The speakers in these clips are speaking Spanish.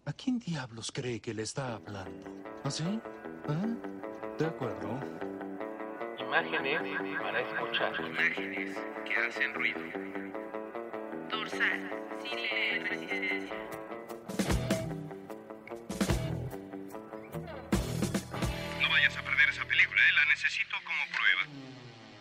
¿A quién diablos cree que le está hablando? ¿Ah, sí? ¿Ah? De acuerdo. Imágenes para escuchar. Imágenes que hacen ruido. Dorsal, cine, resistencia. No vayas a perder esa película, la necesito como prueba.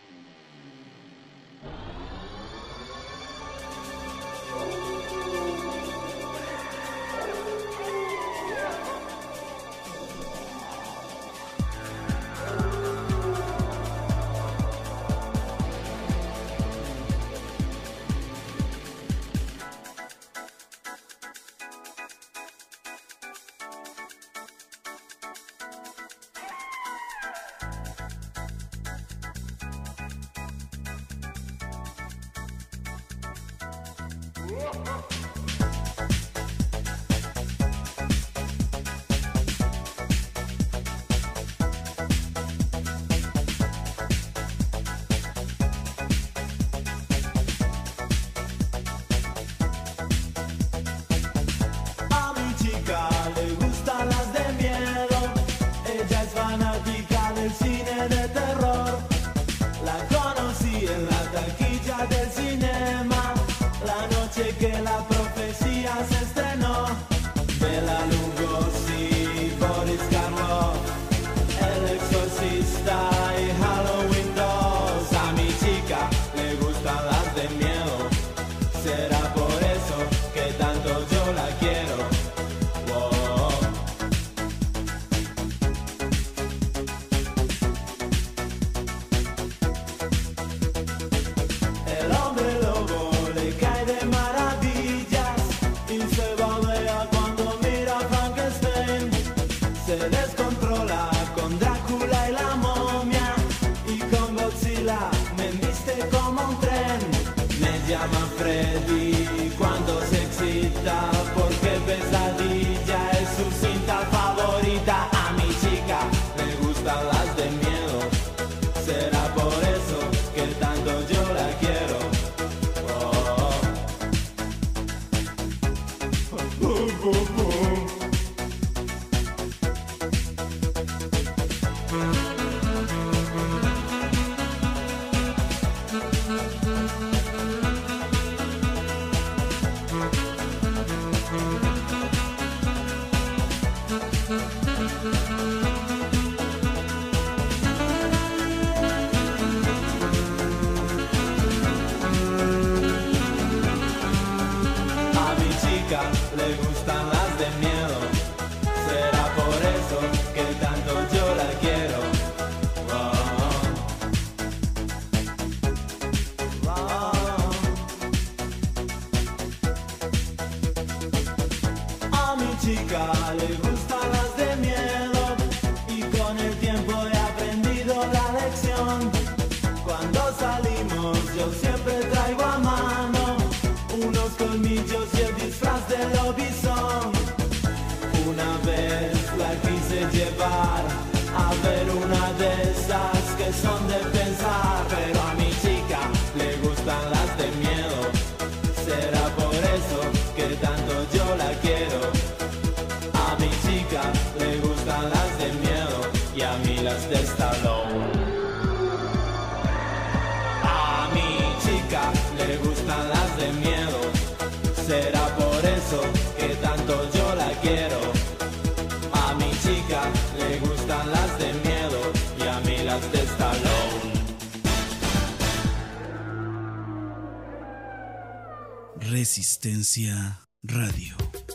Resistencia Radio.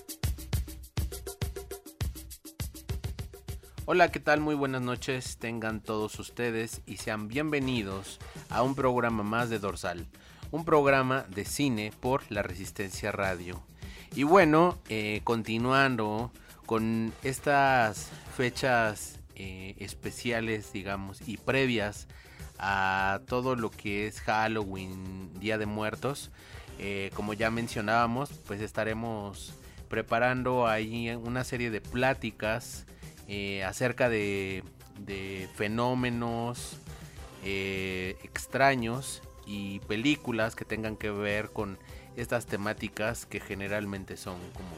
Hola, ¿qué tal? Muy buenas noches, tengan todos ustedes y sean bienvenidos a un programa más de Dorsal, un programa de cine por la Resistencia Radio. Y bueno, continuando con estas fechas especiales, digamos, y previas a todo lo que es Halloween, Día de Muertos, como ya mencionábamos, pues estaremos preparando ahí una serie de pláticas acerca de fenómenos extraños y películas que tengan que ver con estas temáticas que generalmente son como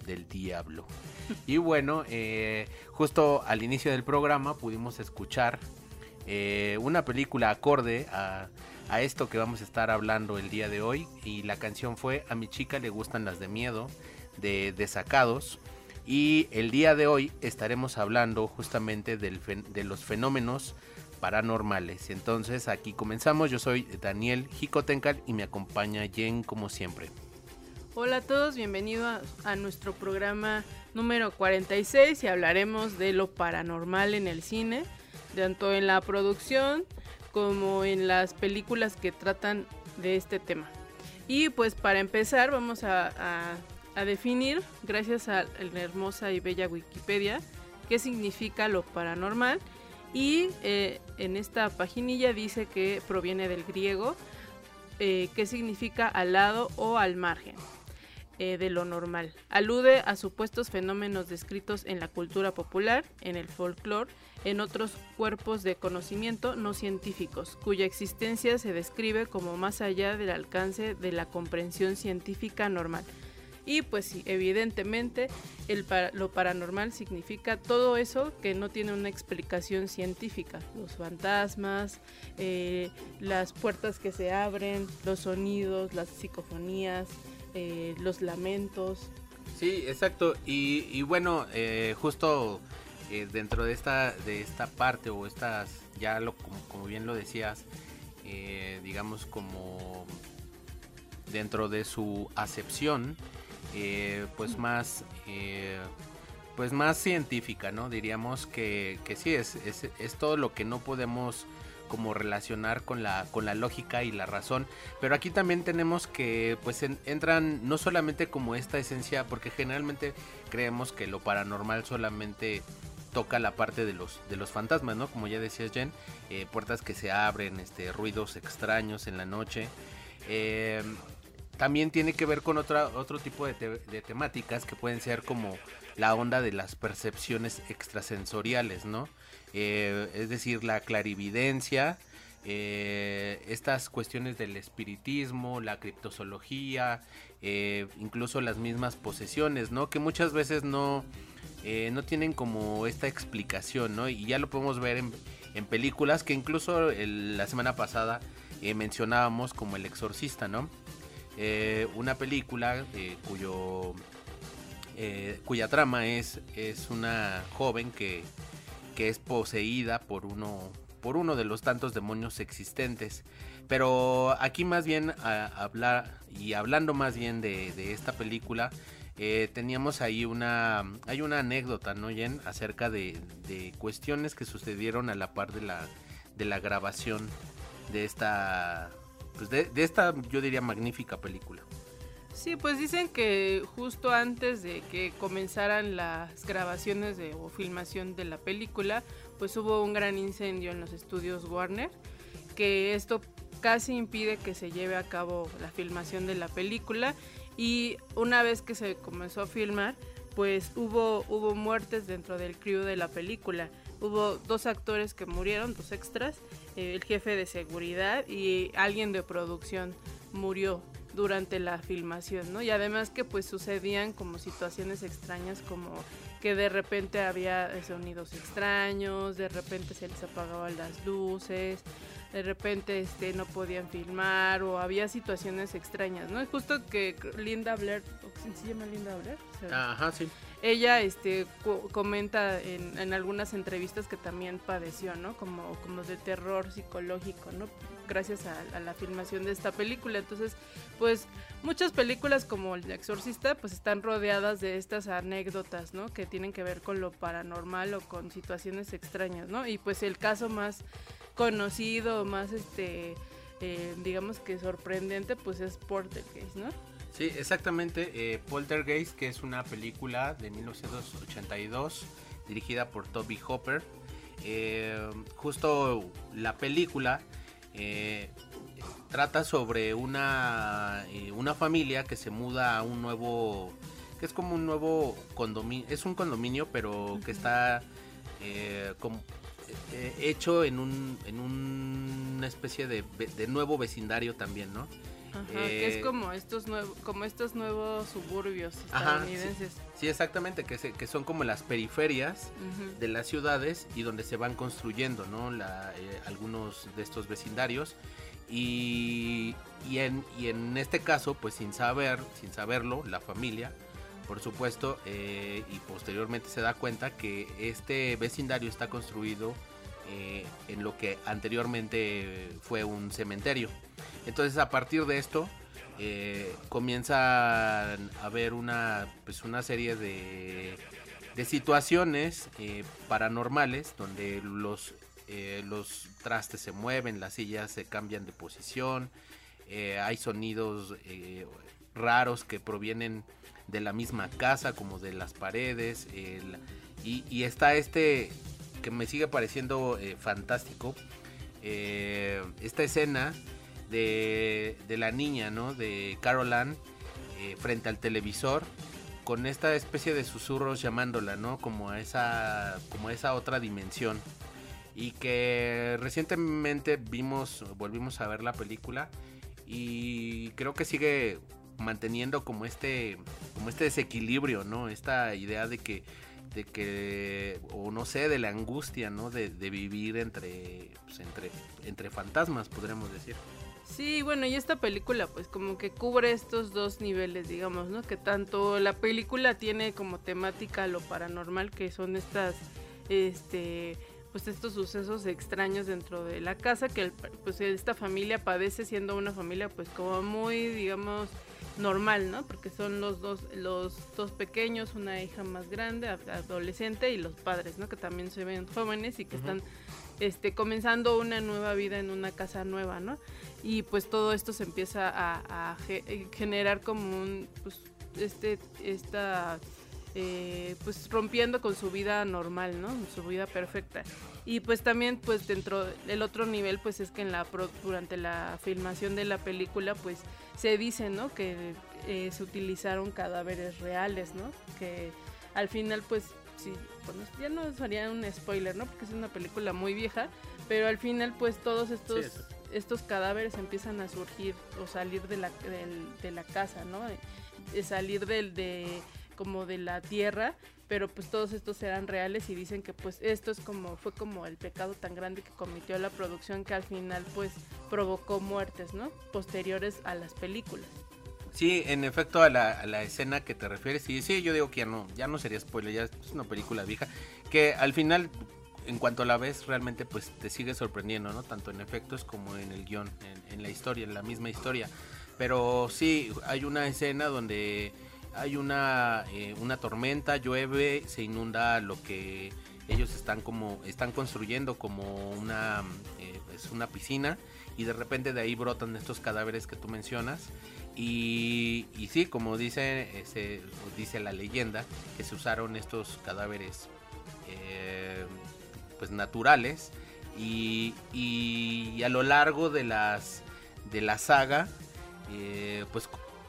del diablo. Y bueno, justo al inicio del programa pudimos escuchar una película acorde a esto que vamos a estar hablando el día de hoy, y la canción fue A mi chica le gustan las de miedo, de Desacados. Y el día de hoy estaremos hablando justamente de los fenómenos paranormales. Entonces aquí comenzamos. Yo soy Daniel Jicotencal y me acompaña Jen como siempre. Hola a todos, bienvenidos a nuestro programa número 46 y hablaremos de lo paranormal en el cine, tanto en la producción como en las películas que tratan de este tema. Y pues para empezar vamos a definir, gracias a la hermosa y bella Wikipedia, qué significa lo paranormal. Y en esta paginilla dice que proviene del griego, que significa al lado o al margen de lo normal. Alude a supuestos fenómenos descritos en la cultura popular, en el folclore, en otros cuerpos de conocimiento no científicos, cuya existencia se describe como más allá del alcance de la comprensión científica normal. Y pues sí, evidentemente lo paranormal significa todo eso que no tiene una explicación científica. Los fantasmas, las puertas que se abren, los sonidos, las psicofonías, los lamentos. Sí, exacto. Y bueno, justo dentro de esta parte, o estas, ya como bien lo decías, digamos como dentro de su acepción, pues más científica, ¿no? Diríamos que sí, es todo lo que no podemos como relacionar con la lógica y la razón. Pero aquí también tenemos que pues entran no solamente como esta esencia, porque generalmente creemos que lo paranormal solamente toca la parte de los fantasmas, ¿no? Como ya decías, Jen, puertas que se abren, ruidos extraños en la noche. También tiene que ver con otro tipo de temáticas que pueden ser como la onda de las percepciones extrasensoriales, ¿no? Es decir, la clarividencia, estas cuestiones del espiritismo, la criptozoología, incluso las mismas posesiones, ¿no? Que muchas veces no tienen como esta explicación, ¿no? Y ya lo podemos ver en películas que incluso la semana pasada mencionábamos, como El Exorcista, ¿no? Una película cuya trama es una joven que es poseída por uno de los tantos demonios existentes. Pero aquí más bien hablando más bien de esta película, teníamos ahí hay una anécdota, ¿no, Jen? Acerca de cuestiones que sucedieron a la par de la grabación de esta, pues de esta, yo diría, magnífica película. Sí, pues dicen que justo antes de que comenzaran las grabaciones o filmación de la película, pues hubo un gran incendio en los estudios Warner, que esto casi impide que se lleve a cabo la filmación de la película. Y una vez que se comenzó a filmar, pues hubo muertes dentro del crew de la película. Hubo 2 actores que murieron, 2 extras, el jefe de seguridad y alguien de producción murió durante la filmación, ¿no? Y además que pues sucedían como situaciones extrañas, como que de repente había sonidos extraños, de repente se les apagaban las luces, de repente no podían filmar, o había situaciones extrañas, ¿no? Y justo que Linda Blair, ¿se llama Linda Blair? O sea, Ajá, sí. ella comenta en algunas entrevistas que también padeció, ¿no? Como de terror psicológico, ¿no? Gracias a la filmación de esta película. Entonces, pues muchas películas como El Exorcista pues están rodeadas de estas anécdotas, ¿no? Que tienen que ver con lo paranormal o con situaciones extrañas, ¿no? Y pues el caso más conocido, más digamos que sorprendente, pues es Poltergeist, ¿no? Sí, exactamente. Poltergeist, que es una película de 1982 dirigida por Toby Hooper. Justo la película trata sobre una familia que se muda a un nuevo, que es como un nuevo condominio, es un condominio, pero que está hecho en una especie de nuevo vecindario también, ¿no? Ajá, que es como estos nuevos suburbios estadounidenses. Sí, exactamente, que son como las periferias de las ciudades y donde se van construyendo, ¿no? Algunos de estos vecindarios. Y en este caso, pues sin saberlo, la familia, por supuesto, y posteriormente se da cuenta que este vecindario está construido en lo que anteriormente fue un cementerio. Entonces, a partir de esto, comienza a haber una serie de situaciones paranormales donde los trastes se mueven, las sillas se cambian de posición, hay sonidos raros que provienen de la misma casa, como de las paredes, y está que me sigue pareciendo fantástico, esta escena de la niña, ¿no? De Carol Ann frente al televisor, con esta especie de susurros llamándola, ¿no? Como a esa otra dimensión. Y que recientemente volvimos a ver la película y creo que sigue manteniendo como este desequilibrio, ¿no? Esta idea de que o no sé, de la angustia, ¿no? De vivir entre fantasmas, podríamos decir. Sí, bueno, y esta película pues como que cubre estos dos niveles, digamos, ¿no? Que tanto la película tiene como temática lo paranormal, que son estas, pues estos sucesos extraños dentro de la casa, que pues esta familia padece siendo una familia pues como muy, digamos, normal, ¿no? Porque son los dos pequeños, una hija más grande, adolescente, y los padres, ¿no? Que también se ven jóvenes y que están comenzando una nueva vida en una casa nueva, ¿no? Y pues todo esto se empieza a generar como un, pues, pues rompiendo con su vida normal, ¿no? Su vida perfecta. Y pues también pues dentro del otro nivel pues es que durante la filmación de la película pues se dice, ¿no? Que se utilizaron cadáveres reales, ¿no? Que al final pues sí, bueno, ya no sería un spoiler, ¿no? Porque es una película muy vieja, pero al final pues todos estos cadáveres empiezan a surgir o salir de la casa, ¿no? Salir como de la tierra, pero pues todos estos eran reales y dicen que pues esto fue como el pecado tan grande que cometió la producción, que al final pues provocó muertes, ¿no? Posteriores a las películas. Sí, en efecto, a la escena que te refieres, sí, yo digo que ya no sería spoiler, ya es una película vieja, que al final, en cuanto la ves, realmente pues te sigue sorprendiendo, ¿no? Tanto en efectos como en el guión, en la historia, en la misma historia. Pero sí, hay una escena donde hay una tormenta, llueve, se inunda lo que ellos están construyendo como una piscina, y de repente de ahí brotan estos cadáveres que tú mencionas. Y sí, como dice la leyenda, que se usaron estos cadáveres pues naturales, y a lo largo de la saga pues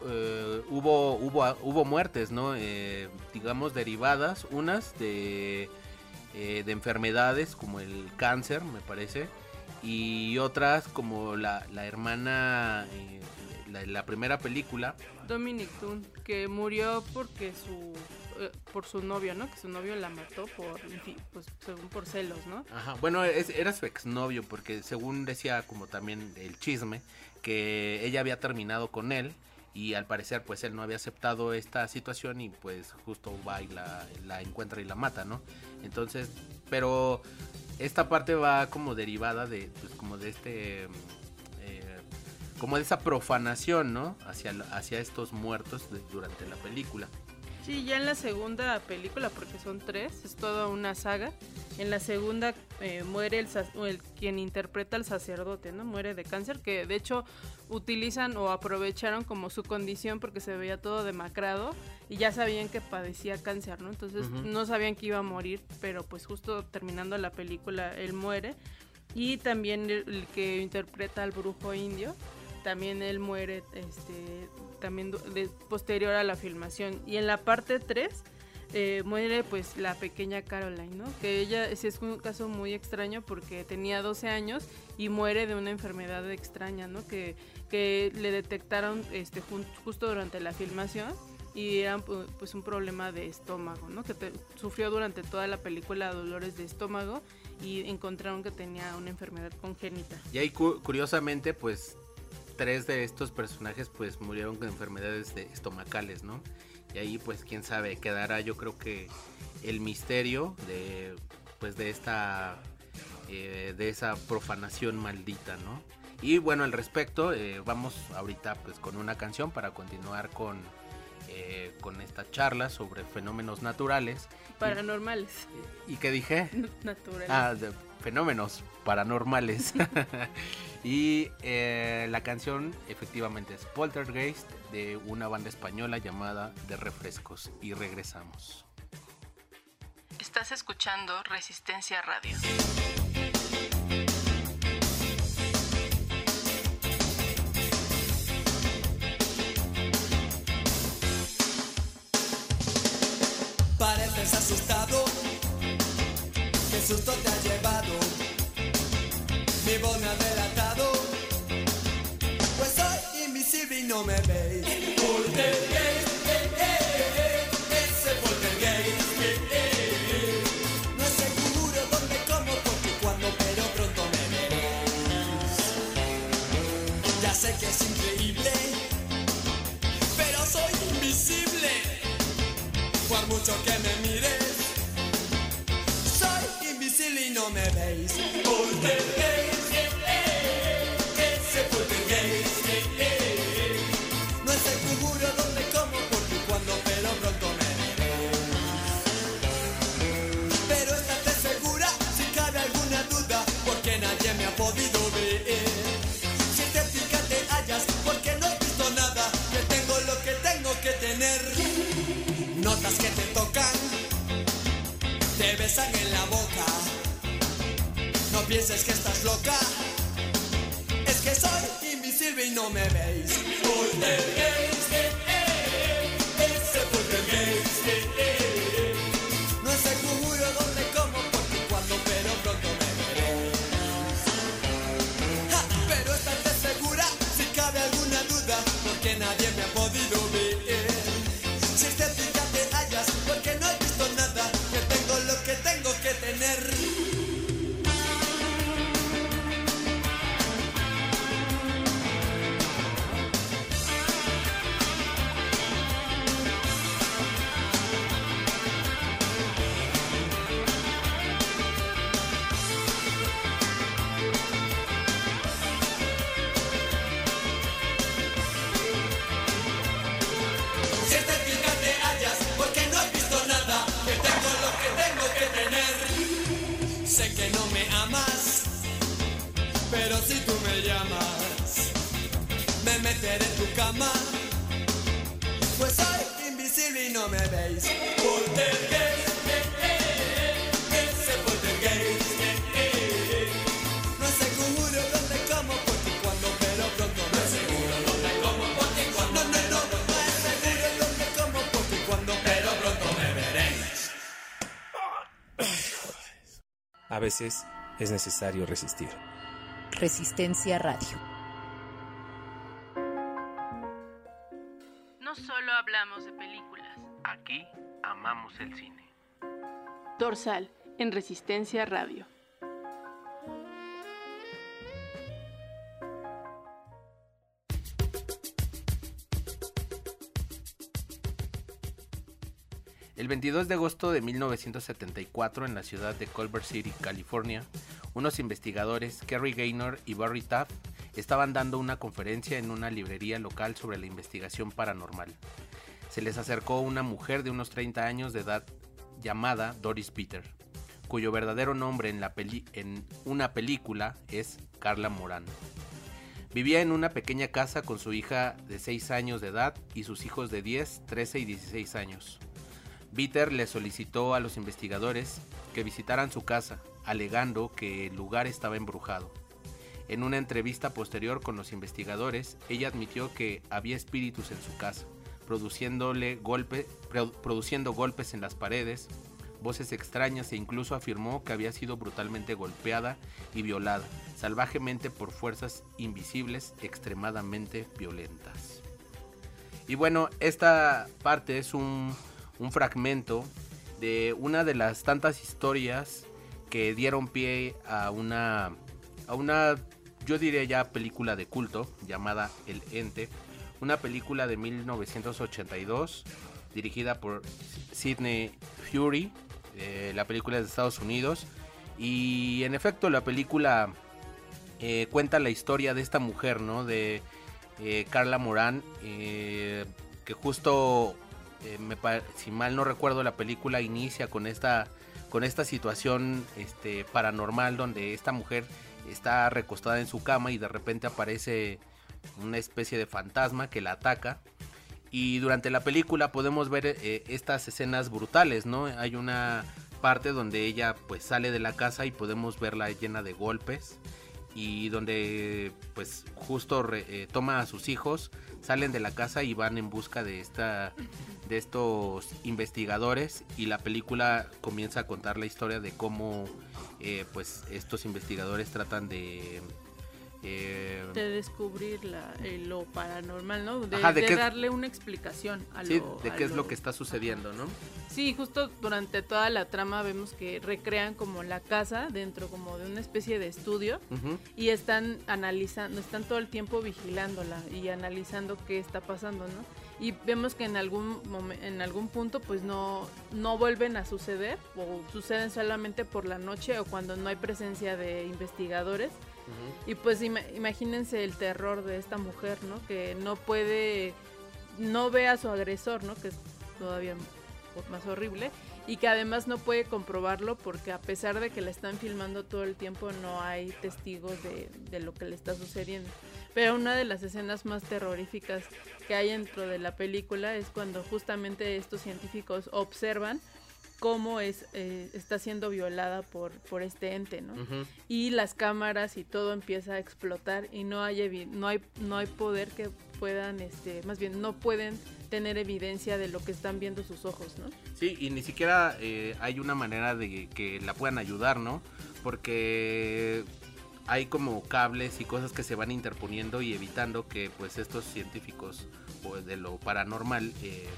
hubo muertes, ¿no? Digamos derivadas, unas de enfermedades como el cáncer, me parece, y otras como la hermana, la primera película, Dominic Thun, que murió porque por su novio, ¿no? Que su novio la mató según por celos, ¿no? Ajá, bueno, era su exnovio, porque según decía como también el chisme, que ella había terminado con él, y al parecer pues él no había aceptado esta situación, y pues justo va y la encuentra y la mata, ¿no? Entonces, pero esta parte va como derivada de pues como de como de esa profanación, ¿no? Hacia estos muertos durante la película. Sí, ya en la segunda película, porque son 3, es toda una saga. En la segunda muere quien interpreta al sacerdote, ¿no? Muere de cáncer, que de hecho utilizan o aprovecharon como su condición porque se veía todo demacrado y ya sabían que padecía cáncer, ¿no? Entonces no sabían que iba a morir, pero pues justo terminando la película él muere. Y también el que interpreta al brujo indio, también él muere también posterior a la filmación. Y en la parte 3 muere pues la pequeña Caroline, ¿no? Que ella sí es un caso muy extraño porque tenía 12 años y muere de una enfermedad extraña, ¿no? Que le detectaron justo durante la filmación y era pues un problema de estómago, ¿no? Que sufrió durante toda la película dolores de estómago y encontraron que tenía una enfermedad congénita. Y ahí curiosamente pues 3 de estos personajes pues murieron con enfermedades estomacales, ¿no? Y ahí pues quién sabe, quedará yo creo que el misterio de esa profanación maldita, ¿no? Y bueno, al respecto vamos ahorita pues con una canción para continuar con esta charla sobre fenómenos naturales. Paranormales. ¿Y qué dije? Naturales. De fenómenos paranormales. Y la canción efectivamente es Poltergeist, de una banda española llamada De Refrescos. Y regresamos. Estás escuchando Resistencia Radio. Pareces asustado, qué susto te ha llevado, mi voz me ha delatado, pues soy invisible y no me veis. Poltergeist, ese poltergeist, no es seguro dónde, cómo, por qué, cuándo, pero pronto me veréis. Ya sé que es increíble, pero soy invisible. Por mucho que me mires, soy invisible y no me veis. Poltergeist, ese poltergeist, no es seguro dónde, cómo, por qué, cuándo, pero pronto me veréis. Pero estate segura, si cabe alguna duda, porque nadie me ha podido ver. Si escéptica te hallas, porque no has visto nada, que tengo lo que tengo que tener. Notas que te tocan, te besan en la boca. No pienses que estás loca, es que soy invisible y no me veis. Poltergeist, ese poltergeist, no es seguro dónde, cómo, por qué, cuándo, pero pronto me veréis. Ja, pero estate segura, si cabe alguna duda, porque nadie me ha podido ver. Si escéptica te hallas, porque no he visto nada, que tengo lo que tengo que tener. Si escéptica te hallas, porque no has visto nada, que tengo lo que tengo que tener. Sé que no me amas, pero si tú me llamas, me meteré en tu cama, pues soy invisible y no me veis. Poltergeist, ese poltergeist, no es seguro dónde, cómo, por qué, cuándo, pero pronto no es seguro dónde, cómo, por qué, cuándo, no es seguro dónde, cómo, por qué, cuándo, pero pronto me veréis. A veces es necesario resistir. Resistencia Radio. No solo hablamos de películas. Aquí amamos el cine. Dorsal, en Resistencia Radio. El 22 de agosto de 1974, en la ciudad de Culver City, California, unos investigadores, Kerry Gaynor y Barry Taff, estaban dando una conferencia en una librería local sobre la investigación paranormal. Se les acercó una mujer de unos 30 años de edad llamada Doris Peter, cuyo verdadero nombre en una película es Carla Moran. Vivía en una pequeña casa con su hija de 6 años de edad y sus hijos de 10, 13 y 16 años. Peter le solicitó a los investigadores que visitaran su casa, alegando que el lugar estaba embrujado. En una entrevista posterior con los investigadores, ella admitió que había espíritus en su casa, produciendo golpes en las paredes, voces extrañas, e incluso afirmó que había sido brutalmente golpeada y violada, salvajemente por fuerzas invisibles extremadamente violentas. Y bueno, esta parte es un fragmento de una de las tantas historias que dieron pie a una yo diría ya película de culto llamada El Ente, una película de 1982 dirigida por Sidney Furie. La película es de Estados Unidos y en efecto la película cuenta la historia de esta mujer, ¿no? De Carla Moran, que justo si mal no recuerdo, la película inicia con esta situación paranormal, donde esta mujer está recostada en su cama y de repente aparece una especie de fantasma que la ataca. Y durante la película podemos ver estas escenas brutales, ¿no? Hay una parte donde ella pues sale de la casa y podemos verla llena de golpes, y donde pues justo toma a sus hijos, salen de la casa y van en busca de estos investigadores, y la película comienza a contar la historia de cómo pues estos investigadores tratan de descubrir lo paranormal, ¿no? De darle una explicación a qué es lo que está sucediendo, ¿no? Sí, justo durante toda la trama vemos que recrean como la casa dentro como de una especie de estudio, y están analizando, están todo el tiempo vigilándola y analizando qué está pasando, ¿no? Y vemos que en algún punto pues no vuelven a suceder, o suceden solamente por la noche o cuando no hay presencia de investigadores. Y pues imagínense el terror de esta mujer, ¿no? Que no ve a su agresor, ¿no? Que es todavía más horrible, y que además no puede comprobarlo porque a pesar de que la están filmando todo el tiempo no hay testigos de lo que le está sucediendo. Pero una de las escenas más terroríficas que hay dentro de la película es cuando justamente estos científicos observan cómo está siendo violada por este ente, ¿no? Y las cámaras y todo empieza a explotar y no hay poder que puedan, más bien no pueden tener evidencia de lo que están viendo sus ojos, ¿no? Sí, y ni siquiera hay una manera de que la puedan ayudar, ¿no? Porque hay como cables y cosas que se van interponiendo y evitando que pues estos científicos pues, de lo paranormal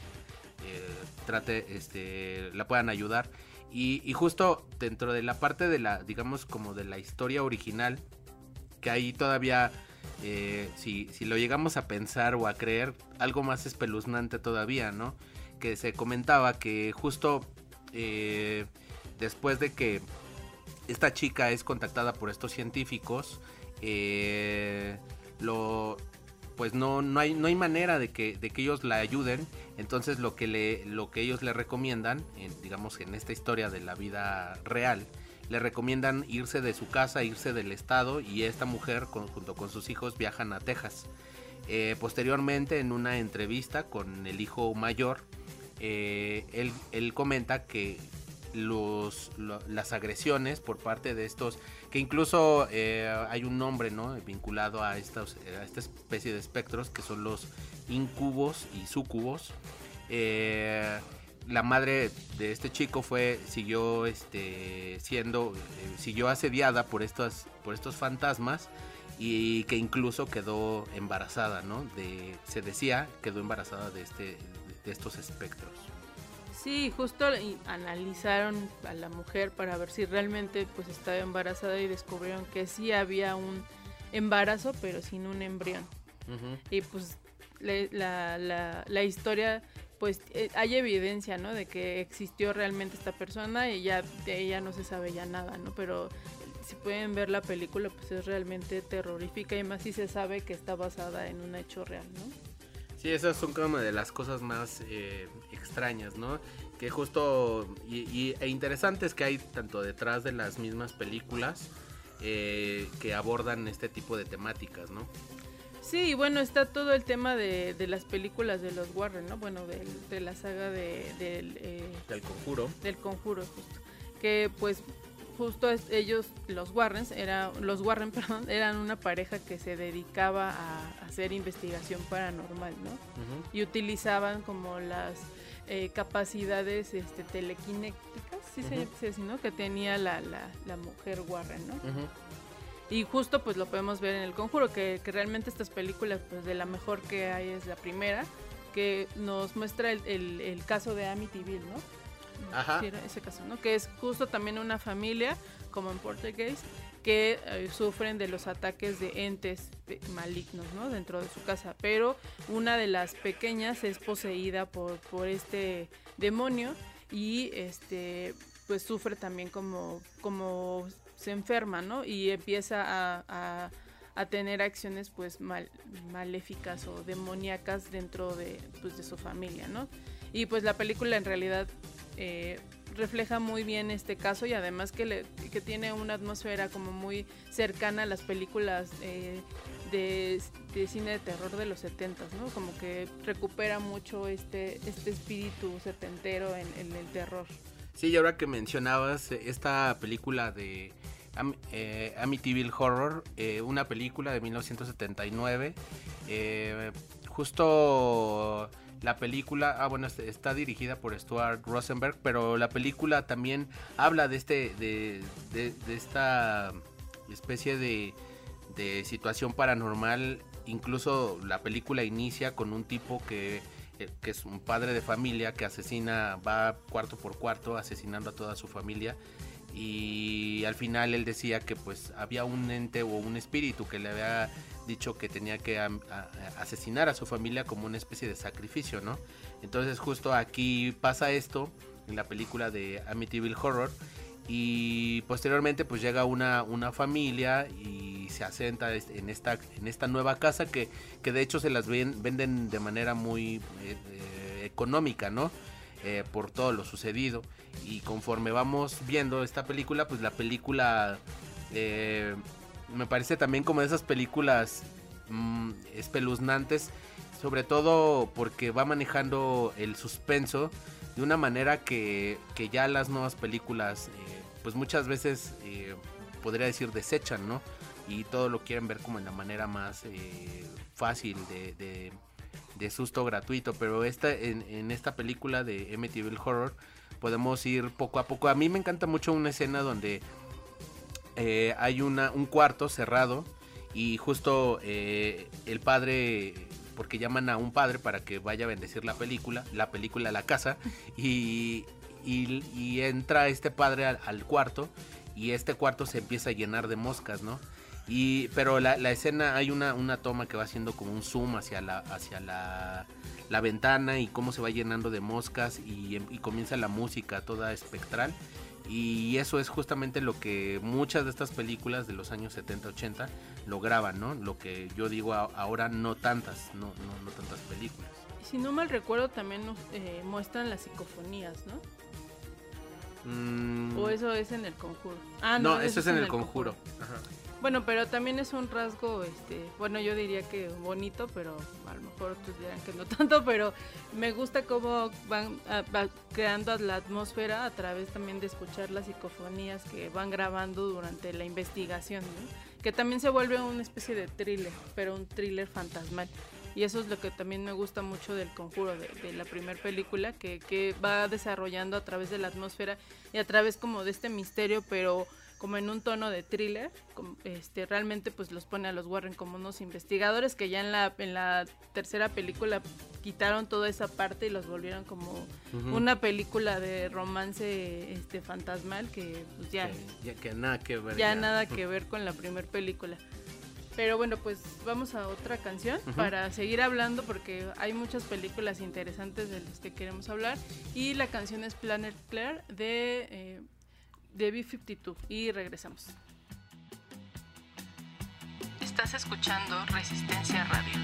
la puedan ayudar, y justo dentro de la parte de la, digamos, como de la historia original, que ahí todavía si lo llegamos a pensar o a creer, algo más espeluznante todavía, ¿no? Que se comentaba que justo después de que esta chica es contactada por estos científicos, pues no hay manera de que ellos la ayuden. Entonces lo que ellos le recomiendan, digamos en esta historia de la vida real, le recomiendan irse de su casa, irse del estado, y esta mujer junto con sus hijos viajan a Texas. Posteriormente, en una entrevista con el hijo mayor, él comenta que las agresiones por parte de estos, que incluso hay un nombre, ¿no?, vinculado a esta especie de espectros que son los incubos y sucubos. La madre de este chico siguió asediada por estos fantasmas, y que incluso quedó embarazada, ¿no? Se decía quedó embarazada de estos espectros. Sí, justo analizaron a la mujer para ver si realmente pues estaba embarazada, y descubrieron que sí había un embarazo, pero sin un embrión. Y pues la historia, pues hay evidencia, ¿no?, de que existió realmente esta persona, y ya de ella no se sabe ya nada, ¿no? Pero si pueden ver la película, pues es realmente terrorífica, y más si se sabe que está basada en un hecho real, ¿no? Sí, esas son como de las cosas más extrañas, ¿no? Que justo e interesantes que hay tanto detrás de las mismas películas que abordan este tipo de temáticas, ¿no? Sí, y bueno, está todo el tema de las películas de los Warren, ¿no? Bueno, de la saga del Conjuro. Del Conjuro, justo. Que pues justo ellos, los Warren, eran una pareja que se dedicaba a hacer investigación paranormal, ¿no? Uh-huh. Y utilizaban como las capacidades telequinéticas, ¿sí se dice así, no? Que tenía la mujer Warren, ¿no? Uh-huh. Y justo pues lo podemos ver en El Conjuro, que realmente estas películas, pues de la mejor que hay es la primera, que nos muestra el caso de Amityville, ¿no? Ajá. Sí, ese caso, ¿no? Que es justo también una familia, como en Poltergeist, que sufren de los ataques de entes malignos, ¿no? Dentro de su casa, pero una de las pequeñas es poseída por este demonio y pues sufre también como se enferma, ¿no? Y empieza a tener acciones pues maléficas o demoníacas dentro de su familia, ¿no? Y pues la película en realidad refleja muy bien este caso y además que tiene una atmósfera como muy cercana a las películas de cine de terror de los 70s, ¿no? Como que recupera mucho este espíritu setentero en el terror. Sí, y ahora que mencionabas esta película de Amityville Horror, una película de 1979, justo la película, está dirigida por Stuart Rosenberg, pero la película también habla de esta especie de situación paranormal. Incluso la película inicia con un tipo que es un padre de familia que va cuarto por cuarto asesinando a toda su familia, y al final él decía que pues había un ente o un espíritu que le había dicho que tenía que asesinar a su familia como una especie de sacrificio, ¿no? Entonces justo aquí pasa esto en la película de Amityville Horror, y posteriormente pues llega una familia y se asenta en esta nueva casa que de hecho se las venden de manera muy económica, ¿no? Por todo lo sucedido. Y conforme vamos viendo esta película, pues la película me parece también como de esas películas espeluznantes, sobre todo porque va manejando el suspenso de una manera que ya las nuevas películas pues muchas veces podría decir desechan, ¿no? Y todo lo quieren ver como en la manera más fácil de susto gratuito, pero en esta película de Amityville Horror podemos ir poco a poco. A mí me encanta mucho una escena donde hay un cuarto cerrado y justo el padre, porque llaman a un padre para que vaya a bendecir la película a la casa, y entra este padre al cuarto, y este cuarto se empieza a llenar de moscas, ¿no? Pero la escena, hay una toma que va haciendo como un zoom hacia la ventana y cómo se va llenando de moscas y comienza la música toda espectral, y eso es justamente lo que muchas de estas películas de los años 70-80 lograban, ¿no? Lo que yo digo ahora no tantas películas. Si no mal recuerdo también nos muestran las psicofonías, ¿no? ¿O eso es en El Conjuro? No, eso es en El Conjuro. Ajá. Bueno, pero también es un rasgo, yo diría que bonito, pero a lo mejor otros dirán que no tanto, pero me gusta cómo van creando la atmósfera a través también de escuchar las psicofonías que van grabando durante la investigación, ¿no? Que también se vuelve una especie de thriller, pero un thriller fantasmal. Y eso es lo que también me gusta mucho del Conjuro, de la primera película, que va desarrollando a través de la atmósfera y a través como de este misterio, pero como en un tono de thriller. Realmente pues los pone a los Warren como unos investigadores que ya en la tercera película quitaron toda esa parte y los volvieron como una película de romance fantasmal que pues ya nada que ver. Nada que ver con la primera película. Pero bueno, pues vamos a otra canción para seguir hablando, porque hay muchas películas interesantes de las que queremos hablar, y la canción es Planet Claire de B-52, y regresamos. Estás escuchando Resistencia Radio.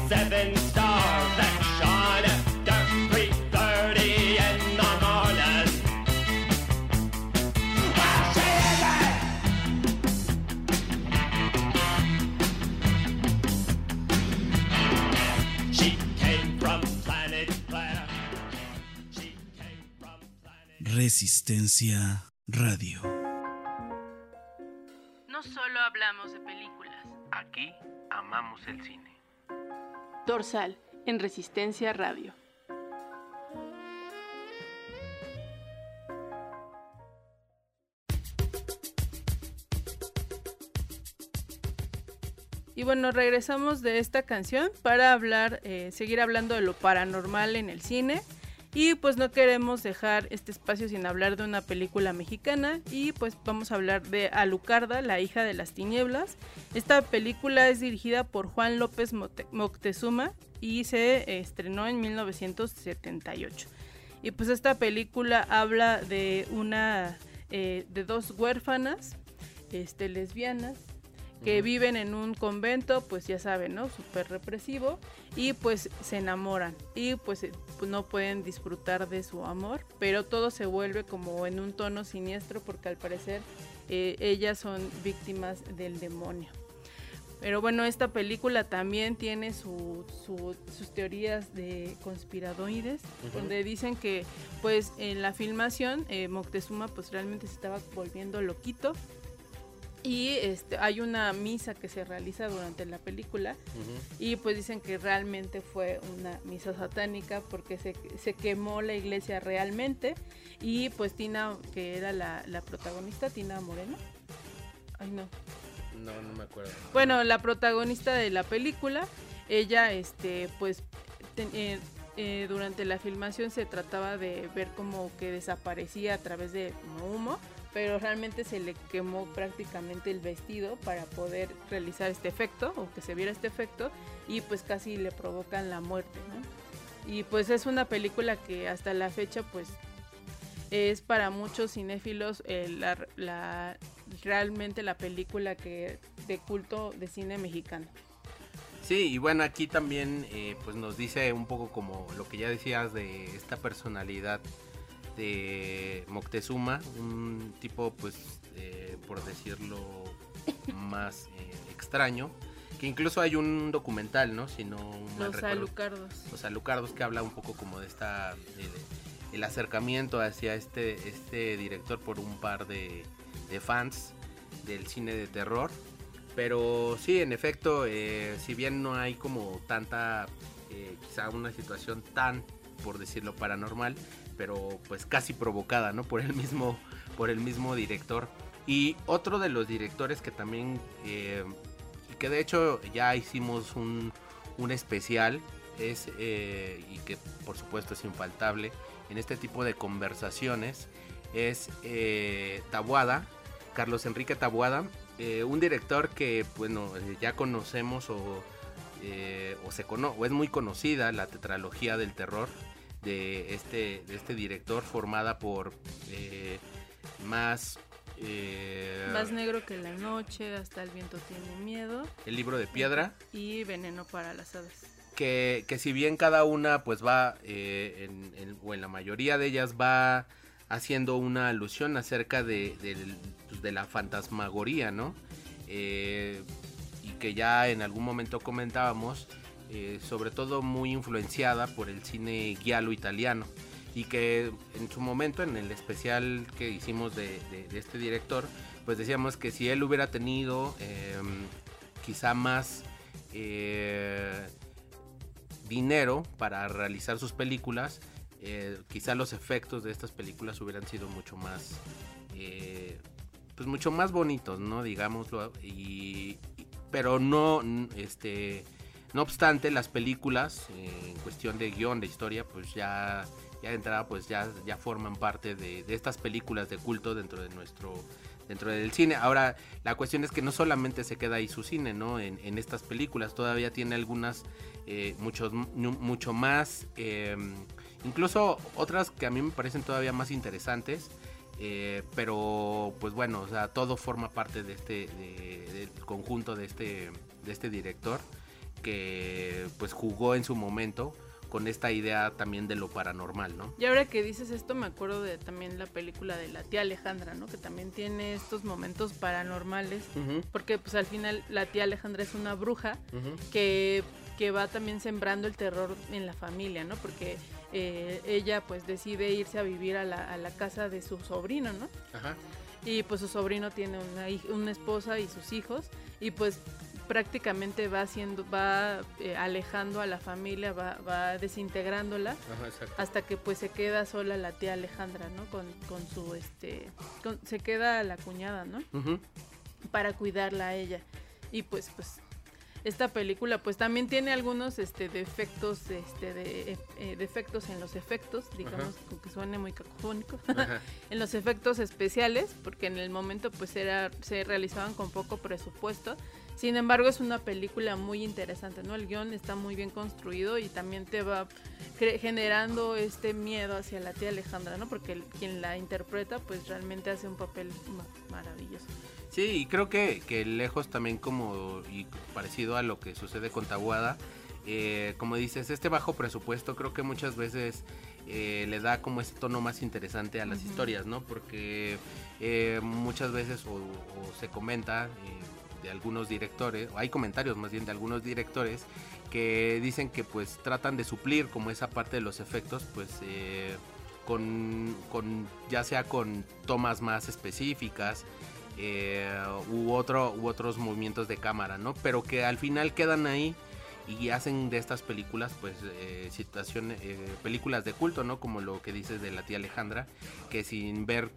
7 stars that shine after 3:30 in the morning. Well, she came from planet Claire. She came from planet... Resistencia Radio. No solo hablamos de películas. Aquí amamos el cine. Dorsal, en Resistencia Radio. Y bueno, regresamos de esta canción para hablar, seguir hablando de lo paranormal en el cine. Y pues no queremos dejar este espacio sin hablar de una película mexicana. Y pues vamos a hablar de Alucarda, la hija de las tinieblas. Esta película es dirigida por Juan López Moctezuma y se estrenó en 1978. Y pues esta película habla de de dos huérfanas lesbianas que viven en un convento, pues ya saben, ¿no? Súper represivo, y pues se enamoran y pues no pueden disfrutar de su amor, pero todo se vuelve como en un tono siniestro porque al parecer ellas son víctimas del demonio. Pero bueno, esta película también tiene sus teorías de conspiradoides, donde dicen que pues en la filmación Moctezuma pues realmente se estaba volviendo loquito. Y hay una misa que se realiza durante la película y pues dicen que realmente fue una misa satánica porque se quemó la iglesia realmente. Y pues Tina, que era la protagonista, Tina Moreno. Ay, no. No me acuerdo. Bueno, la protagonista de la película, ella pues durante la filmación se trataba de ver como que desaparecía a través de como humo, pero realmente se le quemó prácticamente el vestido para poder realizar este efecto, o que se viera este efecto, y pues casi le provocan la muerte, ¿no? Y pues es una película que hasta la fecha pues es para muchos cinéfilos realmente la película de culto de cine mexicano. Sí, y bueno, aquí también pues nos dice un poco como lo que ya decías de esta personalidad de Moctezuma, un tipo pues por decirlo más extraño, que incluso hay un documental, ¿no? Si no mal recuerdo, Los Alucardos, que habla un poco como de esta el acercamiento hacia este director por un par de fans del cine de terror. Pero sí, en efecto, si bien no hay como tanta quizá una situación tan, por decirlo, paranormal, pero pues casi provocada, ¿no? Por el mismo director. Y otro de los directores que también, y que de hecho ya hicimos un especial, y que por supuesto es infaltable en este tipo de conversaciones, es Taboada, Carlos Enrique Taboada, un director que, bueno, ya conocemos o es muy conocida la tetralogía del terror de este director, formada por Más negro que la noche, Hasta el viento tiene miedo, El libro de piedra y Veneno para las hadas. Que si bien cada una pues va o en la mayoría de ellas va haciendo una alusión acerca de la fantasmagoría, ¿no? Y que ya en algún momento comentábamos, sobre todo muy influenciada por el cine giallo italiano, y que en su momento, en el especial que hicimos de este director, pues decíamos que si él hubiera tenido quizá más dinero para realizar sus películas, quizá los efectos de estas películas hubieran sido mucho más mucho más bonitos, ¿no? Digámoslo, pero no obstante, las películas en cuestión de guión, de historia, pues ya de entrada pues ya forman parte de estas películas de culto dentro del cine. Ahora, la cuestión es que no solamente se queda ahí su cine, ¿no? En estas películas todavía tiene algunas mucho más, incluso otras que a mí me parecen todavía más interesantes, pero pues bueno, o sea, todo forma parte de del conjunto de este director. que pues jugó en su momento con esta idea también de lo paranormal, ¿no? Y ahora que dices esto, me acuerdo de también la película de la tía Alejandra, ¿no? Que también tiene estos momentos paranormales, porque pues al final la tía Alejandra es una bruja que va también sembrando el terror en la familia, ¿no? Porque ella pues decide irse a vivir a la casa de su sobrino, ¿no? Ajá. Y pues su sobrino tiene una esposa y sus hijos, y pues prácticamente va alejando a la familia, va desintegrándola. Ajá, hasta que pues se queda sola la tía Alejandra, ¿no? Con su se queda la cuñada, ¿no? Para cuidarla a ella. Y pues esta película pues también tiene algunos defectos defectos en los efectos, digamos, que suene muy cacofónico. En los efectos especiales, porque en el momento pues se realizaban con poco presupuesto. Sin embargo, es una película muy interesante, ¿no? El guión está muy bien construido y también te va generando este miedo hacia la tía Alejandra, ¿no? Porque quien la interpreta pues realmente hace un papel maravilloso. Sí, y creo que lejos también y parecido a lo que sucede con Taboada, como dices, este bajo presupuesto creo que muchas veces le da como ese tono más interesante a las historias, ¿no? Porque muchas veces o se comenta de algunos directores, o hay comentarios más bien de algunos directores que dicen que pues tratan de suplir como esa parte de los efectos pues ya sea con tomas más específicas u otros movimientos de cámara, ¿no? Pero que al final quedan ahí y hacen de estas películas pues películas de culto, ¿no? Como lo que dices de la tía Alejandra, que sin ver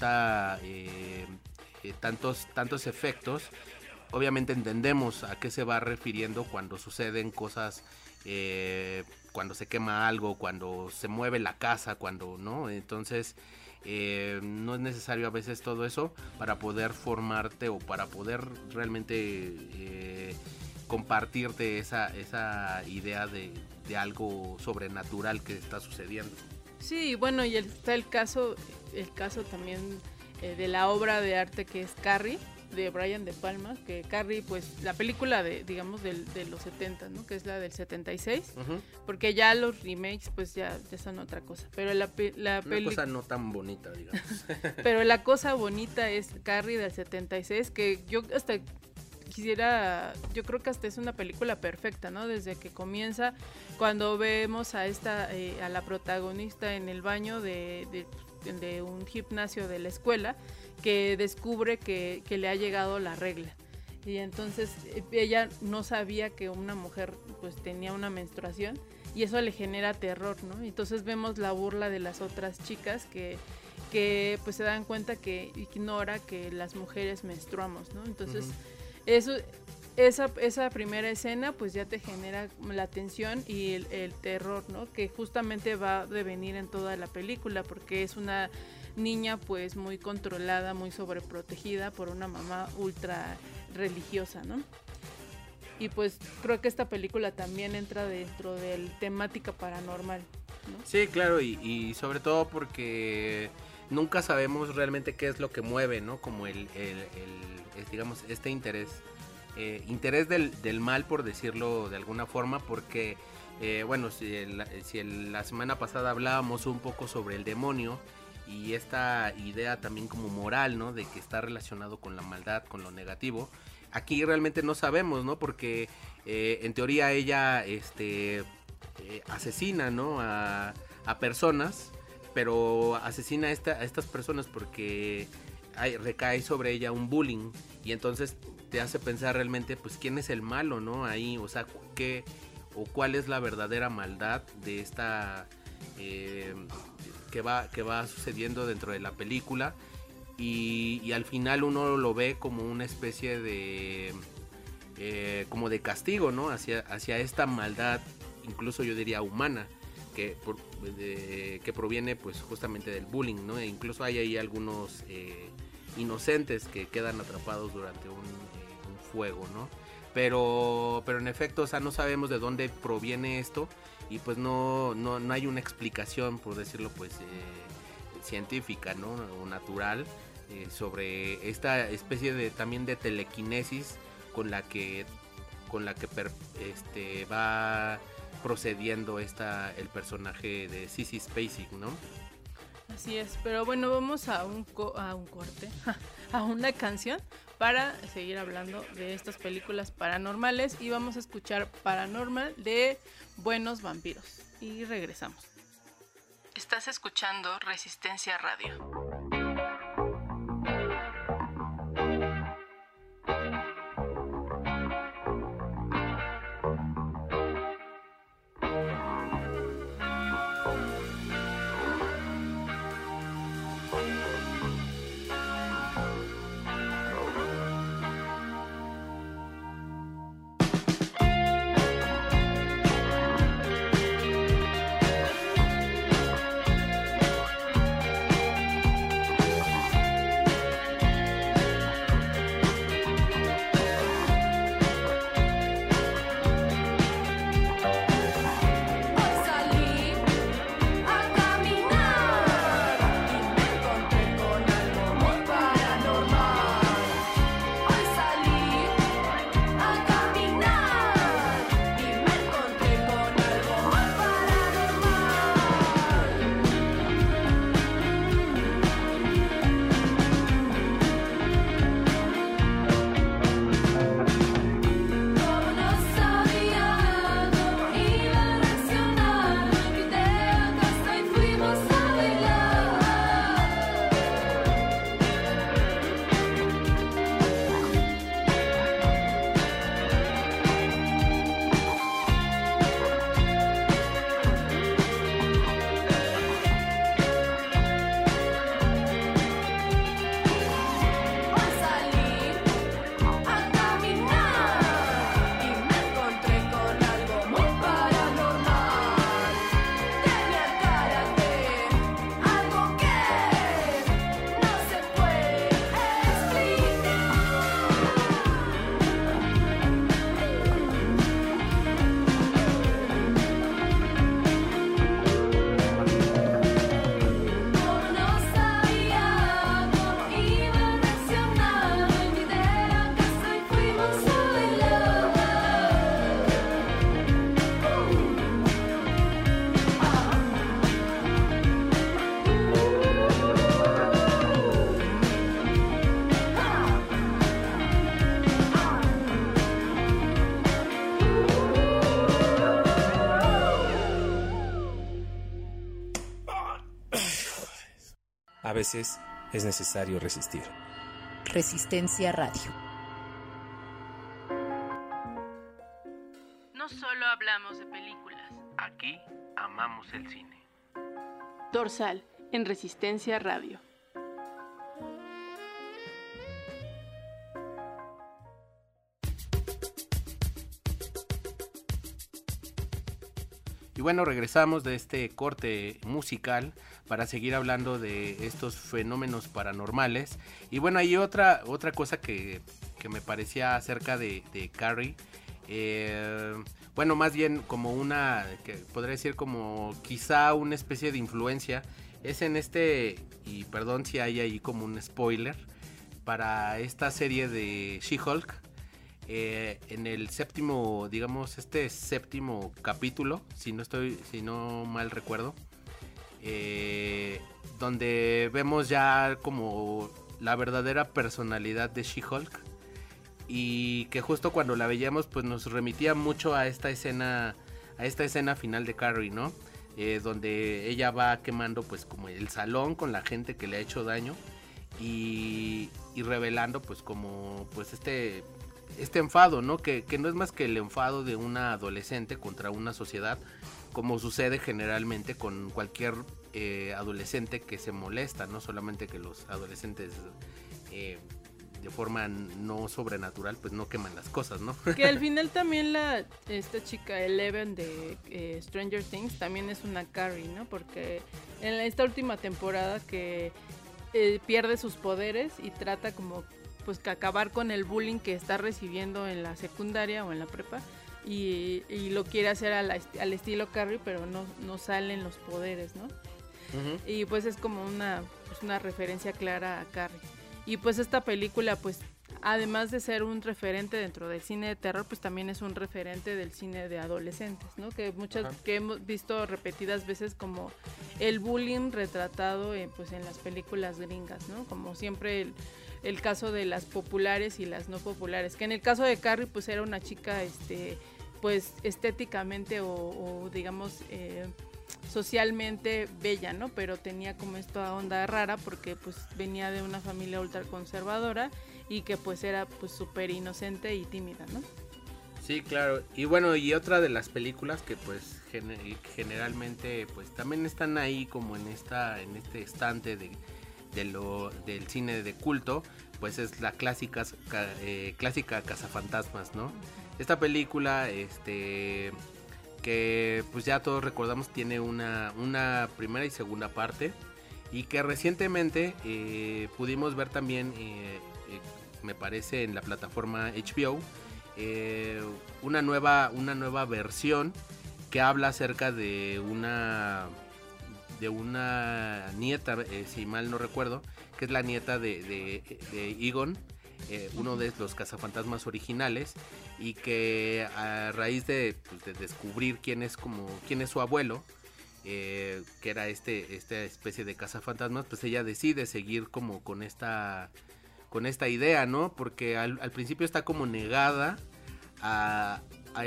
tantos efectos, obviamente entendemos a qué se va refiriendo cuando suceden cosas, cuando se quema algo, cuando se mueve la casa, cuando no. Entonces no es necesario a veces todo eso para poder formarte o para poder realmente compartirte esa idea de algo sobrenatural que está sucediendo. Sí, bueno, y está el caso también de la obra de arte que es Carrie, de Brian De Palma, que Carrie, pues la película de los 70, ¿no? Que es la del 76, porque ya los remakes pues ya son otra cosa, pero una cosa no tan bonita, digamos. Pero la cosa bonita es Carrie del 76, que yo creo que hasta es una película perfecta, ¿no? Desde que comienza, cuando vemos a la protagonista en el baño de un gimnasio de la escuela, que descubre que le ha llegado la regla, y entonces ella no sabía que una mujer pues tenía una menstruación, y eso le genera terror, ¿no? Entonces vemos la burla de las otras chicas que pues se dan cuenta que ignora que las mujeres menstruamos, ¿no? Entonces esa primera escena pues ya te genera la tensión y el terror, ¿no? Que justamente va a devenir en toda la película, porque es una niña pues muy controlada, muy sobreprotegida por una mamá ultra religiosa, ¿no? Y pues creo que esta película también entra dentro de la temática paranormal, ¿no? Sí, claro, y sobre todo porque nunca sabemos realmente qué es lo que mueve, ¿no? Como digamos, este interés del mal, por decirlo de alguna forma, porque bueno, si la semana pasada hablábamos un poco sobre el demonio y esta idea también como moral, ¿no? De que está relacionado con la maldad, con lo negativo. Aquí realmente no sabemos, ¿no? Porque en teoría ella asesina, ¿no? A personas, pero asesina a estas personas porque recae sobre ella un bullying, y entonces te hace pensar realmente pues quién es el malo, ¿no? Ahí, o sea, cuál es la verdadera maldad de esta que va sucediendo dentro de la película, y al final uno lo ve como una especie de como de castigo, ¿no? Hacia esta maldad, incluso yo diría humana, que proviene pues justamente del bullying, ¿no? E incluso hay ahí algunos inocentes que quedan atrapados durante un fuego, ¿no? Pero en efecto, o sea, no sabemos de dónde proviene esto, y pues no hay una explicación, por decirlo pues científica, ¿no? O natural, sobre esta especie también de telequinesis con la que con la que va procediendo el personaje de Sissy Spacek, ¿no? Así es, pero bueno, vamos a un corte, a una canción para seguir hablando de estas películas paranormales y vamos a escuchar Paranormal de Buenos Vampiros y regresamos. Estás escuchando Resistencia Radio. A veces es necesario resistir. Resistencia Radio. No solo hablamos de películas. Aquí amamos el cine. Dorsal, en Resistencia Radio. Y bueno, regresamos de este corte musical para seguir hablando de estos fenómenos paranormales. Y bueno, hay otra cosa que me parecía acerca de Carrie. Bueno, más bien como que podría decir como quizá una especie de influencia. Es en y perdón si hay ahí como un spoiler, para esta serie de She-Hulk. En el séptimo capítulo, si no mal recuerdo, donde vemos ya como la verdadera personalidad de She-Hulk, y que justo cuando la veíamos pues nos remitía mucho a esta escena final de Carrie, ¿no? Donde ella va quemando pues como el salón con la gente que le ha hecho daño y revelando pues como pues este enfado, ¿no? Que no es más que el enfado de una adolescente contra una sociedad, como sucede generalmente con cualquier adolescente que se molesta, no solamente que los adolescentes de forma no sobrenatural pues no queman las cosas, ¿no? Que al final también esta chica Eleven de Stranger Things también es una Carrie, ¿no? Porque en esta última temporada que pierde sus poderes y trata como pues que acabar con el bullying que está recibiendo en la secundaria o en la prepa y lo quiere hacer al estilo Carrie, pero no salen los poderes, ¿no? Uh-huh. Y pues es como una referencia clara a Carrie. Y pues esta película pues además de ser un referente dentro del cine de terror, pues también es un referente del cine de adolescentes, ¿no? Que que hemos visto repetidas veces como el bullying retratado pues en las películas gringas, ¿no? Como siempre el caso de las populares y las no populares, que en el caso de Carrie pues era una chica pues estéticamente o digamos socialmente bella, ¿no? Pero tenía como esta onda rara porque pues venía de una familia ultraconservadora y que pues era pues súper inocente y tímida, ¿no? Sí, claro. Y bueno, y otra de las películas que pues generalmente pues también están ahí como en este estante del cine de culto, pues es la clásica Cazafantasmas, ¿no? Esta película, que pues ya todos recordamos tiene una primera y segunda parte y que recientemente pudimos ver también, me parece en la plataforma HBO, una nueva versión que habla acerca de una nieta, si mal no recuerdo, que es la nieta de Egon, uno de los cazafantasmas originales, y que a raíz de descubrir quién es su abuelo, que era esta especie de cazafantasmas, pues ella decide seguir como con esta idea, ¿no? Porque al principio está como negada a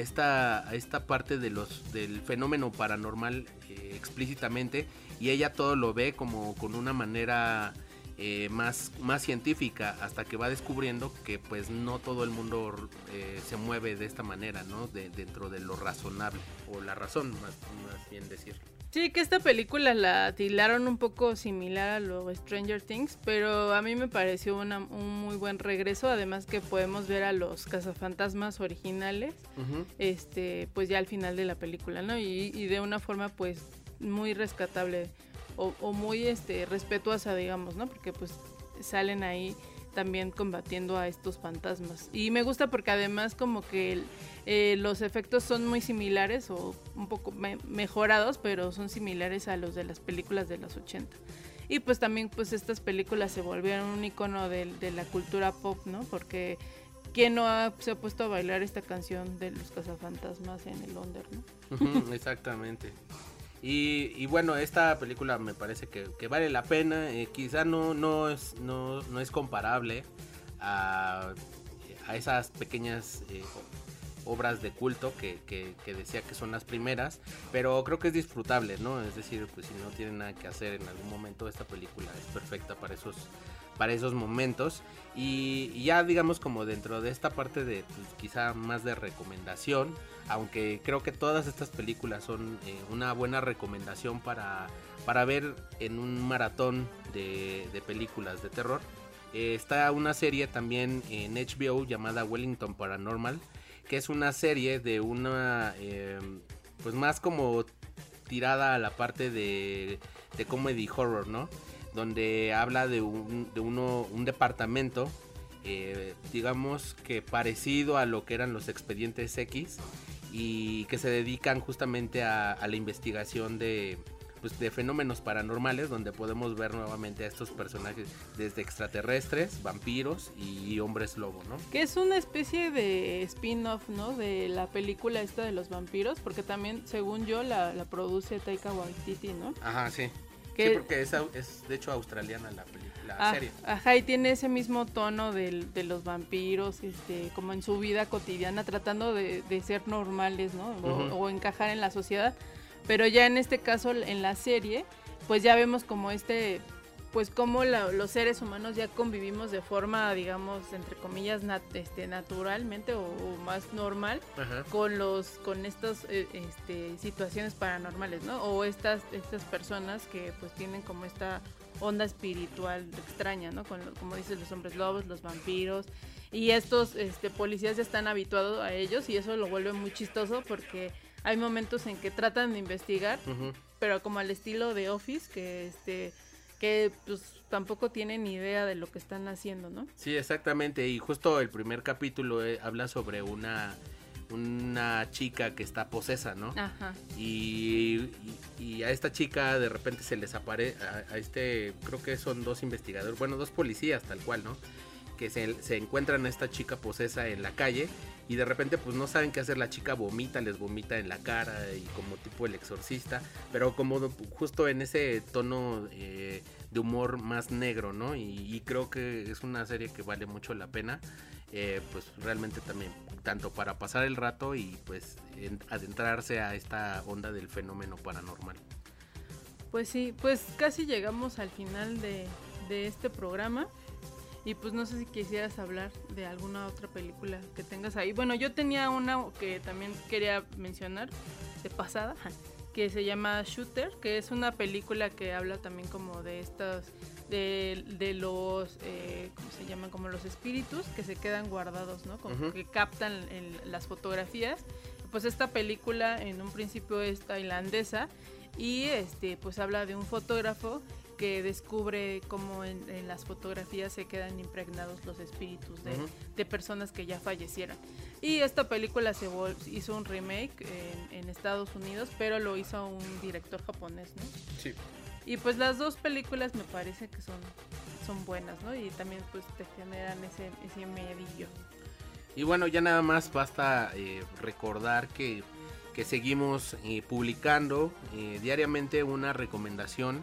esta parte del fenómeno paranormal explícitamente, y ella todo lo ve como con una manera más científica, hasta que va descubriendo que pues no todo el mundo se mueve de esta manera, ¿no? Dentro de lo razonable, o la razón más bien decir. Sí, que esta película la tildaron un poco similar a lo Stranger Things, pero a mí me pareció un muy buen regreso, además que podemos ver a los cazafantasmas originales, pues ya al final de la película, ¿no? Y de una forma pues muy rescatable o muy respetuosa, digamos, ¿no? Porque pues salen ahí también combatiendo a estos fantasmas. Y me gusta porque además como que los efectos son muy similares o un poco mejorados, pero son similares a los de las películas de los 80. Y pues también pues estas películas se volvieron un icono de la cultura pop, ¿no? Porque ¿quién no se ha puesto a bailar esta canción de los cazafantasmas en el under, ¿no? Exactamente. Y bueno, esta película me parece que vale la pena. Quizá no es comparable a esas pequeñas obras de culto que decía que son las primeras, pero creo que es disfrutable, ¿no? Es decir, pues si no tienen nada que hacer en algún momento, esta película es perfecta para esos momentos. Y ya digamos como dentro de esta parte de pues, quizá más de recomendación, aunque creo que todas estas películas son una buena recomendación para ver en un maratón de películas de terror. Está una serie también en HBO llamada Wellington Paranormal, que es una serie de una pues más como tirada a la parte de comedy horror, ¿no? Donde habla de un departamento, digamos que parecido a lo que eran los Expedientes X, y que se dedican justamente a la investigación de fenómenos paranormales, donde podemos ver nuevamente a estos personajes desde extraterrestres, vampiros y hombres lobo, ¿no? Que es una especie de spin-off, ¿no? De la película esta de los vampiros, porque también, según yo, la produce Taika Waititi, ¿no? Ajá, sí. Sí, porque es de hecho australiana la serie. Ajá, y tiene ese mismo tono de los vampiros, como en su vida cotidiana, tratando de ser normales, ¿no? O encajar en la sociedad. Pero ya en este caso, en la serie, pues ya vemos como pues como los seres humanos ya convivimos de forma, digamos, entre comillas, naturalmente o más normal. Ajá. con estas situaciones paranormales, ¿no? O estas personas que pues tienen como esta onda espiritual extraña, ¿no? Como dices, los hombres lobos, los vampiros, y estos policías ya están habituados a ellos, y eso lo vuelve muy chistoso porque hay momentos en que tratan de investigar, pero como al estilo de Office, que pues tampoco tienen ni idea de lo que están haciendo, ¿no? Sí, exactamente, y justo el primer capítulo habla sobre una chica que está posesa, ¿no? Ajá. Y a esta chica de repente se les aparece, creo que son dos investigadores, bueno, dos policías tal cual, ¿no? que se encuentran a esta chica posesa en la calle y de repente pues no saben qué hacer, la chica les vomita en la cara y como tipo El Exorcista, pero como justo en ese tono de humor más negro, ¿no? Y creo que es una serie que vale mucho la pena, pues realmente también, tanto para pasar el rato y pues adentrarse a esta onda del fenómeno paranormal. Pues sí, pues casi llegamos al final de este programa. Y pues no sé si quisieras hablar de alguna otra película que tengas ahí. Bueno, yo tenía una que también quería mencionar de pasada, que se llama Shooter, que es una película que habla también como de estos, de los, ¿cómo se llaman? Como los espíritus que se quedan guardados, ¿no? Como que captan en las fotografías. Pues esta película en un principio es tailandesa y pues habla de un fotógrafo que descubre cómo en las fotografías se quedan impregnados los espíritus de personas que ya fallecieron. Y esta película hizo un remake en Estados Unidos, pero lo hizo un director japonés, ¿no? Sí. Y pues las dos películas me parece que son buenas, ¿no? Y también pues te generan ese medillo. Y bueno, ya nada más basta recordar que seguimos publicando diariamente una recomendación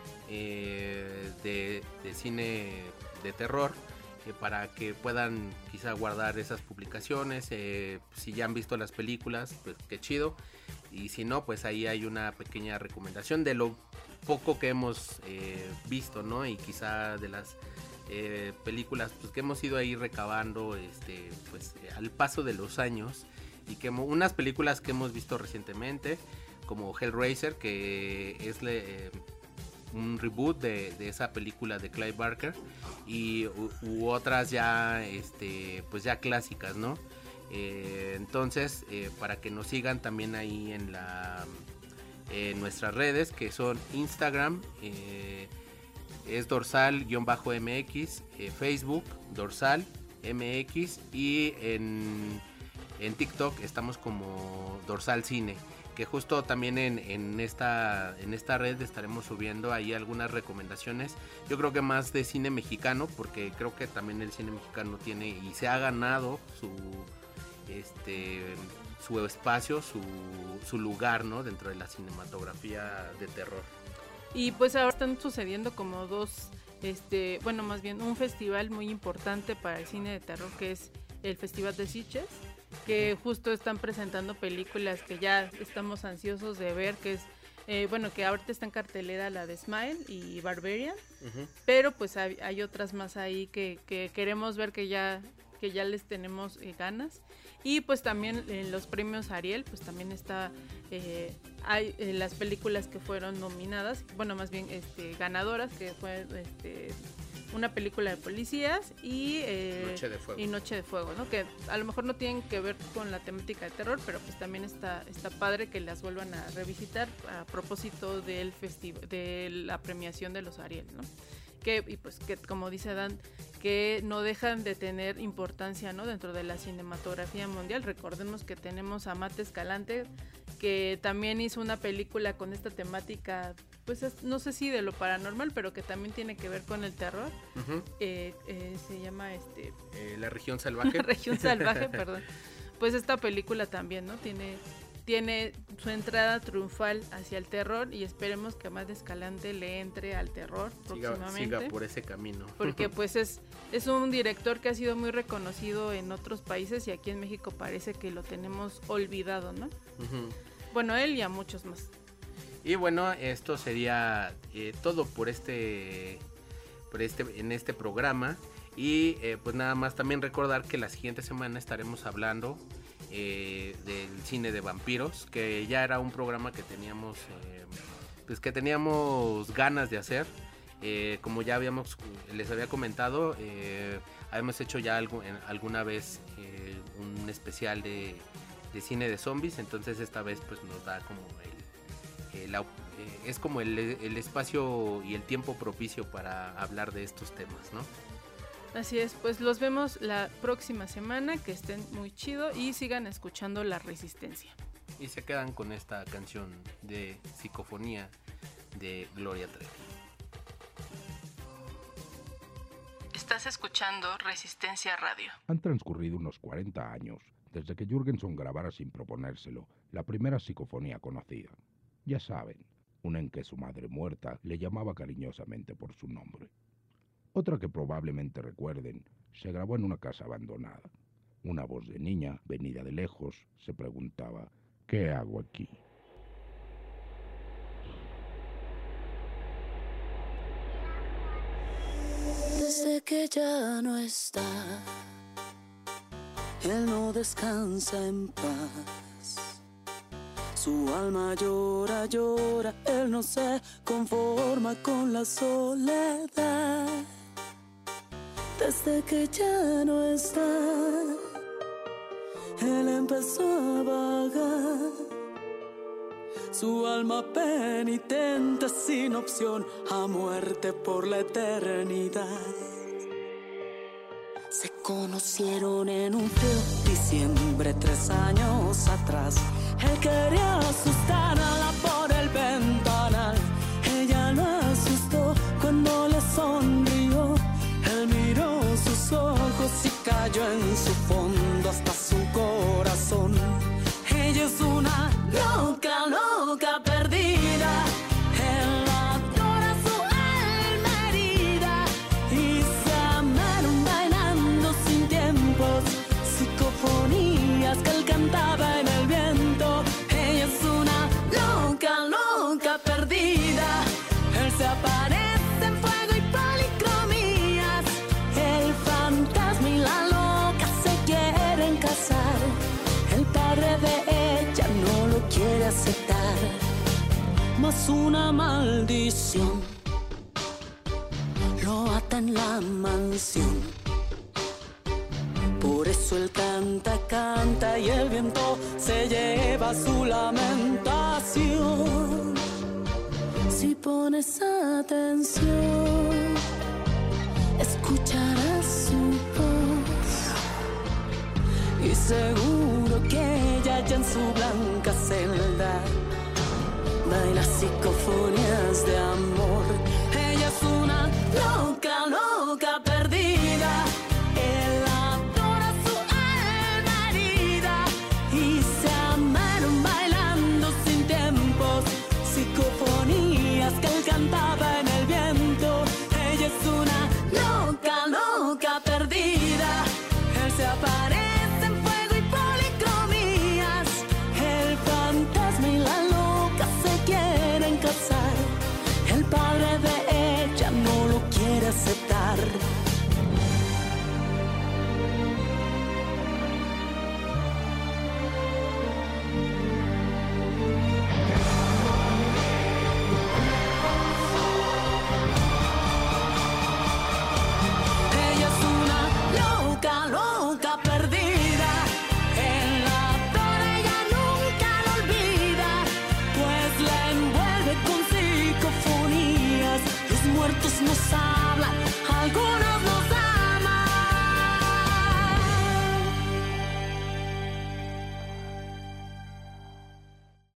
de cine de terror para que puedan quizá guardar esas publicaciones. Si ya han visto las películas, pues qué chido, y si no, pues ahí hay una pequeña recomendación de lo poco que hemos visto, ¿no? Y quizá de las películas pues que hemos ido ahí recabando pues al paso de los años, y que unas películas que hemos visto recientemente como Hellraiser, que es un reboot de esa película de Clive Barker, y u otras ya pues ya clásicas, ¿no? Entonces para que nos sigan también ahí en nuestras redes, que son Instagram, es dorsal-mx, Facebook dorsal mx, y en TikTok estamos como Dorsal Cine, que justo también en esta red estaremos subiendo ahí algunas recomendaciones, yo creo que más de cine mexicano, porque creo que también el cine mexicano tiene y se ha ganado su espacio, su lugar, ¿no? Dentro de la cinematografía de terror. Y pues ahora están sucediendo como dos, bueno, más bien un festival muy importante para el cine de terror, que es el Festival de Sitges, que justo están presentando películas que ya estamos ansiosos de ver, que es, bueno, que ahorita está en cartelera la de Smile y Barbarian, pero pues hay otras más ahí que queremos ver, que ya les tenemos ganas. Y pues también en los premios Ariel, pues también está, hay las películas que fueron nominadas, bueno, más bien ganadoras, que fue una película de policías y Noche de Fuego, ¿no? Que a lo mejor no tienen que ver con la temática de terror, pero pues también está padre que las vuelvan a revisitar a propósito del de la premiación de los Ariel, ¿no? Y pues que, como dice Dan, que no dejan de tener importancia, ¿no? Dentro de la cinematografía mundial. Recordemos que tenemos a Matt Escalante, que también hizo una película con esta temática, pues no sé si de lo paranormal, pero que también tiene que ver con el terror. Se llama La Región Salvaje. La Región Salvaje, perdón. Pues esta película también, ¿no? Tiene su entrada triunfal hacia el terror, y esperemos que Matt Escalante le entre al terror próximamente. Siga por ese camino. Porque pues es un director que ha sido muy reconocido en otros países, y aquí en México parece que lo tenemos olvidado, ¿no? Bueno, él y a muchos más. Y bueno, esto sería todo por en este programa. Y pues nada más también recordar que la siguiente semana estaremos hablando del cine de vampiros, que ya era un programa que teníamos ganas de hacer. Como ya les había comentado, habíamos hecho ya alguna vez un especial de cine de zombies, entonces esta vez pues nos da como es como el espacio y el tiempo propicio para hablar de estos temas, ¿no? Así es, pues los vemos la próxima semana, que estén muy chido y sigan escuchando La Resistencia. Y se quedan con esta canción de Psicofonía de Gloria Trevi. Estás escuchando Resistencia Radio. Han transcurrido unos 40 años desde que Jürgenson grabara sin proponérselo la primera psicofonía conocida. Ya saben, una en que su madre muerta le llamaba cariñosamente por su nombre. Otra que probablemente recuerden se grabó en una casa abandonada. Una voz de niña, venida de lejos, se preguntaba: ¿qué hago aquí? Desde que ya no está, él no descansa en paz. Su alma llora, llora, él no se conforma con la soledad. Desde que ya no está, él empezó a vagar. Su alma penitente sin opción a muerte por la eternidad. Se conocieron en un frío diciembre 3 años atrás. Él quería asustarla por el ventanal. Ella lo asustó cuando le sonrió. Él miró sus ojos y cayó en su fondo hasta su corazón. Ella es una loca, loca perdida. Él adora su alma herida y se amaron bailando sin tiempos. Psicofonías que él cantaba en el viento. Ella es una loca, loca perdida. Él se aparece en fuego y policromías. El fantasma y la loca se quieren casar. El padre de ella no lo quiere aceptar, mas una maldición lo ata en la mansión. Por eso él canta, canta y el viento se lleva su lamentación. Si pones atención, escucharás su voz y seguro que ella ya en su blanca celda baila psicofonías de amor.